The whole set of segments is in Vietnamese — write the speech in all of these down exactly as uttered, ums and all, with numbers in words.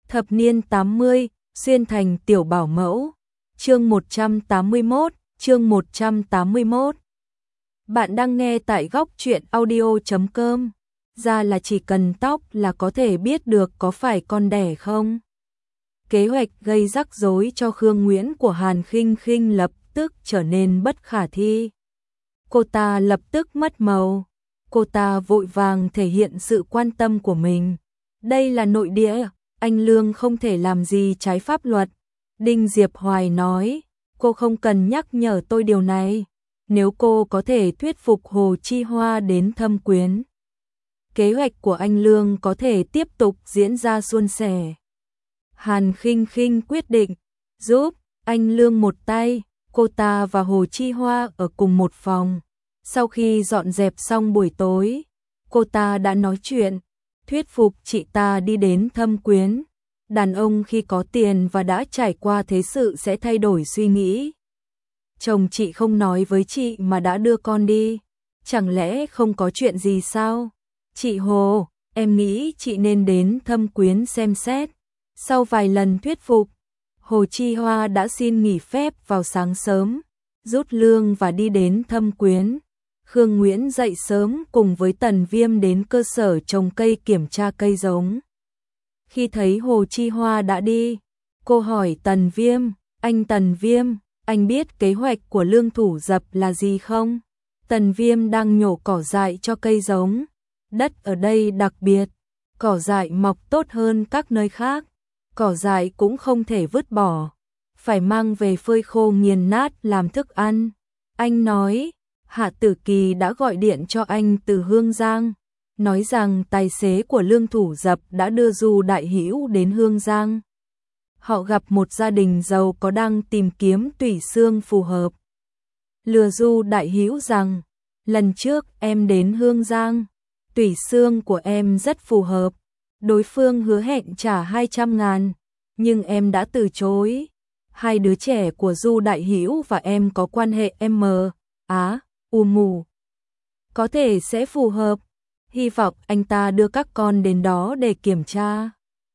Thập niên tám mươi, xuyên thành tiểu bảo mẫu. Chương một trăm tám mươi mốt, chương một trăm tám mươi mốt. Bạn đang nghe tại góc truyện audio chấm com. Ra là chỉ cần tóc là có thể biết được có phải con đẻ không. Kế hoạch gây rắc rối cho Khương Nguyễn của Hàn Khinh Khinh lập tức trở nên bất khả thi. Cô ta lập tức mất màu. Cô ta vội vàng thể hiện sự quan tâm của mình. Đây là nội địa, anh Lương không thể làm gì trái pháp luật. Đinh Diệp Hoài nói, cô không cần nhắc nhở tôi điều này. Nếu cô có thể thuyết phục Hồ Chi Hoa đến thâm quyến, kế hoạch của anh Lương có thể tiếp tục diễn ra suôn sẻ. Hàn Khinh Khinh quyết định giúp anh Lương một tay. Cô ta và Hồ Chi Hoa ở cùng một phòng. Sau khi dọn dẹp xong buổi tối, cô ta đã nói chuyện, thuyết phục chị ta đi đến thâm quyến. Đàn ông khi có tiền và đã trải qua thế sự sẽ thay đổi suy nghĩ. Chồng chị không nói với chị mà đã đưa con đi. Chẳng lẽ không có chuyện gì sao? Chị Hồ, em nghĩ chị nên đến thâm quyến xem xét. Sau vài lần thuyết phục, Hồ Chi Hoa đã xin nghỉ phép vào sáng sớm, rút lương và đi đến thâm quyến. Khương Nguyễn dậy sớm cùng với Tần Viêm đến cơ sở trồng cây kiểm tra cây giống. Khi thấy Hồ Chi Hoa đã đi, cô hỏi Tần Viêm, anh Tần Viêm, anh biết kế hoạch của Lương Thủ Dập là gì không? Tần Viêm đang nhổ cỏ dại cho cây giống. Đất ở đây đặc biệt, cỏ dại mọc tốt hơn các nơi khác. Cỏ dại cũng không thể vứt bỏ, phải mang về phơi khô nghiền nát làm thức ăn. Anh nói, Hạ Tử Kỳ đã gọi điện cho anh từ Hương Giang, nói rằng tài xế của Lương Thủ Dập đã đưa Du Đại Hữu đến Hương Giang. Họ gặp một gia đình giàu có đang tìm kiếm tủy xương phù hợp. Lừa Du Đại Hữu rằng, lần trước em đến Hương Giang, tủy xương của em rất phù hợp. Đối phương hứa hẹn trả hai trăm ngàn, nhưng em đã từ chối. Hai đứa trẻ của Du Đại Hữu và em có quan hệ M, Á, U mù. Có thể sẽ phù hợp. Hy vọng anh ta đưa các con đến đó để kiểm tra.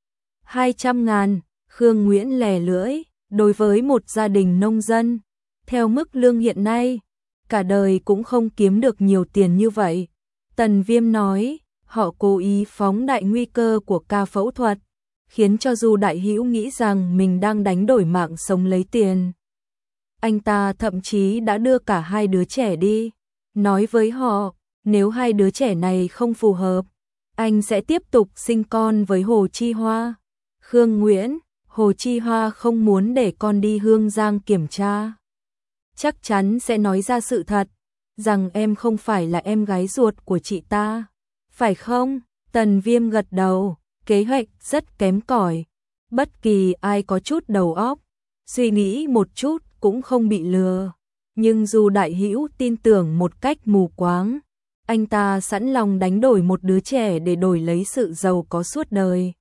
hai trăm ngàn, Khương Nguyễn lè lưỡi, đối với một gia đình nông dân, theo mức lương hiện nay, cả đời cũng không kiếm được nhiều tiền như vậy. Tần Viêm nói, họ cố ý phóng đại nguy cơ của ca phẫu thuật, khiến cho Du Đại Hữu nghĩ rằng mình đang đánh đổi mạng sống lấy tiền. Anh ta thậm chí đã đưa cả hai đứa trẻ đi, nói với họ, nếu hai đứa trẻ này không phù hợp, anh sẽ tiếp tục sinh con với Hồ Chi Hoa. Khương Nguyễn, Hồ Chi Hoa không muốn để con đi Hương Giang kiểm tra. Chắc chắn sẽ nói ra sự thật, rằng em không phải là em gái ruột của chị ta. Phải không? Tần Viêm gật đầu, kế hoạch rất kém cỏi. Bất kỳ ai có chút đầu óc, suy nghĩ một chút cũng không bị lừa. Nhưng Du Đại Hữu tin tưởng một cách mù quáng. Anh ta sẵn lòng đánh đổi một đứa trẻ để đổi lấy sự giàu có suốt đời.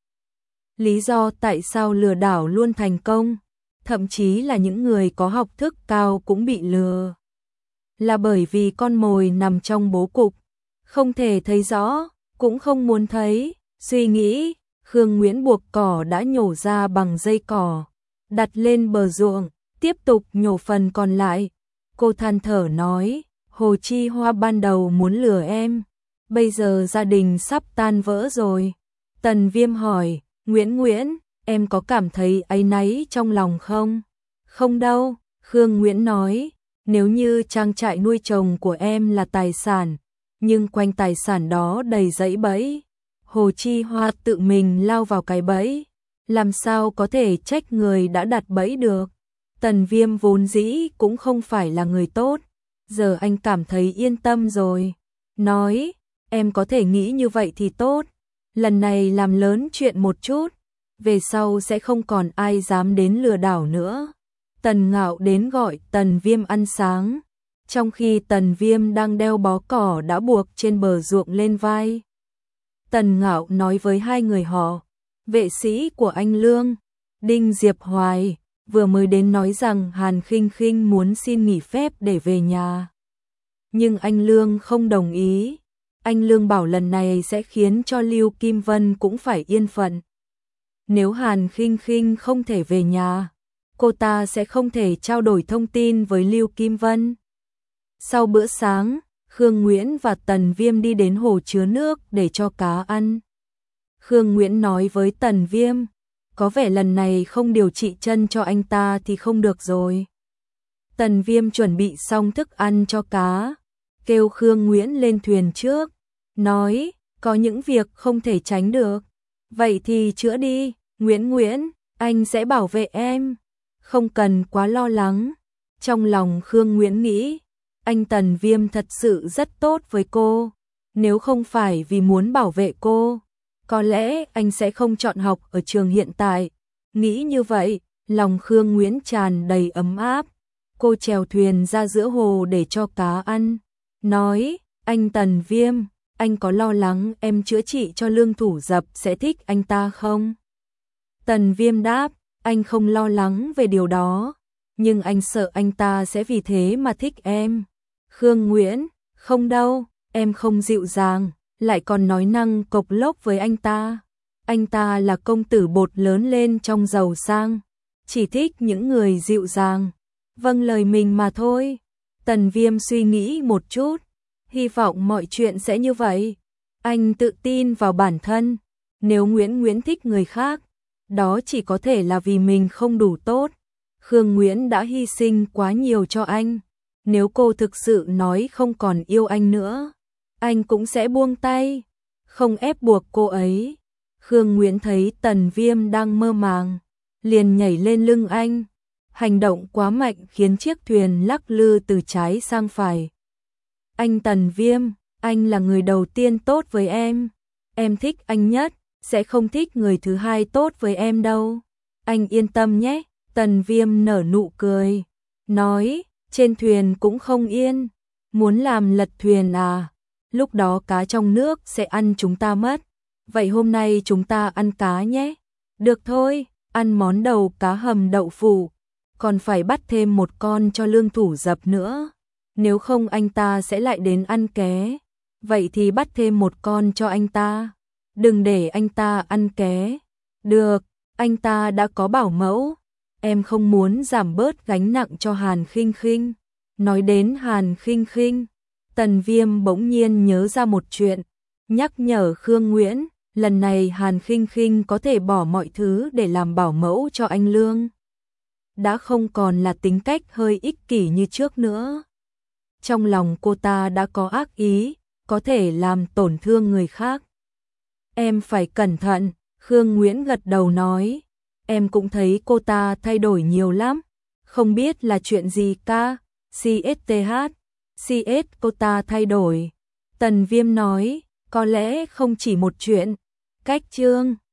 Lý do tại sao lừa đảo luôn thành công, thậm chí là những người có học thức cao cũng bị lừa, là bởi vì con mồi nằm trong bố cục, không thể thấy rõ, cũng không muốn thấy. Suy nghĩ, Khương Nguyễn buộc cỏ đã nhổ ra bằng dây cỏ, đặt lên bờ ruộng, tiếp tục nhổ phần còn lại. Cô than thở nói, Hồ Chi Hoa ban đầu muốn lừa em, bây giờ gia đình sắp tan vỡ rồi. Tần Viêm hỏi, Nguyễn Nguyễn, em có cảm thấy áy náy trong lòng không? Không đâu, Khương Nguyễn nói, nếu như trang trại nuôi trồng của em là tài sản, nhưng quanh tài sản đó đầy dãy bẫy, Hồ Chi Hoa tự mình lao vào cái bẫy, làm sao có thể trách người đã đặt bẫy được. Tần Viêm vốn dĩ cũng không phải là người tốt, giờ anh cảm thấy yên tâm rồi. Nói, em có thể nghĩ như vậy thì tốt, lần này làm lớn chuyện một chút, về sau sẽ không còn ai dám đến lừa đảo nữa. Tần Ngạo đến gọi Tần Viêm ăn sáng, trong khi Tần Viêm đang đeo bó cỏ đã buộc trên bờ ruộng lên vai. Tần Ngạo nói với hai người họ, vệ sĩ của anh Lương, Đinh Diệp Hoài, vừa mới đến nói rằng Hàn Khinh Khinh muốn xin nghỉ phép để về nhà. Nhưng anh Lương không đồng ý. Anh Lương bảo lần này sẽ khiến cho Lưu Kim Vân cũng phải yên phận. Nếu Hàn Khinh Khinh không thể về nhà, cô ta sẽ không thể trao đổi thông tin với Lưu Kim Vân. Sau bữa sáng, Khương Nguyễn và Tần Viêm đi đến hồ chứa nước để cho cá ăn. Khương Nguyễn nói với Tần Viêm, có vẻ lần này không điều trị chân cho anh ta thì không được rồi. Tần Viêm chuẩn bị xong thức ăn cho cá, kêu Khương Nguyễn lên thuyền trước, nói, có những việc không thể tránh được. Vậy thì chữa đi, Nguyễn Nguyễn, anh sẽ bảo vệ em, không cần quá lo lắng. Trong lòng Khương Nguyễn nghĩ, anh Tần Viêm thật sự rất tốt với cô, nếu không phải vì muốn bảo vệ cô, có lẽ anh sẽ không chọn học ở trường hiện tại. Nghĩ như vậy, lòng Khương Nguyễn tràn đầy ấm áp. Cô chèo thuyền ra giữa hồ để cho cá ăn, nói, anh Tần Viêm, anh có lo lắng em chữa trị cho Lương Thủ Dập sẽ thích anh ta không? Tần Viêm đáp, anh không lo lắng về điều đó, nhưng anh sợ anh ta sẽ vì thế mà thích em. Khương Nguyễn, không đâu, em không dịu dàng, lại còn nói năng cộc lốc với anh ta. Anh ta là công tử bột lớn lên trong giàu sang, chỉ thích những người dịu dàng. Vâng lời mình mà thôi. Tần Viêm suy nghĩ một chút, hy vọng mọi chuyện sẽ như vậy. Anh tự tin vào bản thân, nếu Nguyễn Nguyễn thích người khác, đó chỉ có thể là vì mình không đủ tốt. Khương Nguyễn đã hy sinh quá nhiều cho anh, nếu cô thực sự nói không còn yêu anh nữa, anh cũng sẽ buông tay, không ép buộc cô ấy. Khương Nguyễn thấy Tần Viêm đang mơ màng, liền nhảy lên lưng anh. Hành động quá mạnh khiến chiếc thuyền lắc lư từ trái sang phải. Anh Tần Viêm, anh là người đầu tiên tốt với em. Em thích anh nhất, sẽ không thích người thứ hai tốt với em đâu. Anh yên tâm nhé. Tần Viêm nở nụ cười, nói, trên thuyền cũng không yên. Muốn làm lật thuyền à? Lúc đó cá trong nước sẽ ăn chúng ta mất. Vậy hôm nay chúng ta ăn cá nhé. Được thôi, ăn món đầu cá hầm đậu phụ. Còn phải bắt thêm một con cho Lương Thủ Dập nữa, nếu không anh ta sẽ lại đến ăn ké. Vậy thì bắt thêm một con cho anh ta, đừng để anh ta ăn ké. Được, anh ta đã có bảo mẫu, em không muốn giảm bớt gánh nặng cho Hàn Khinh Khinh. Nói đến Hàn Khinh Khinh, Tần Viêm bỗng nhiên nhớ ra một chuyện, nhắc nhở Khương Nguyễn, lần này Hàn Khinh Khinh có thể bỏ mọi thứ để làm bảo mẫu cho anh Lương. Đã không còn là tính cách hơi ích kỷ như trước nữa. Trong lòng cô ta đã có ác ý, có thể làm tổn thương người khác. Em phải cẩn thận, Khương Nguyễn gật đầu nói. Em cũng thấy cô ta thay đổi nhiều lắm, không biết là chuyện gì ca, xê ét tê hát, xê ét cô ta thay đổi. Tần Viêm nói, có lẽ không chỉ một chuyện, cách chương.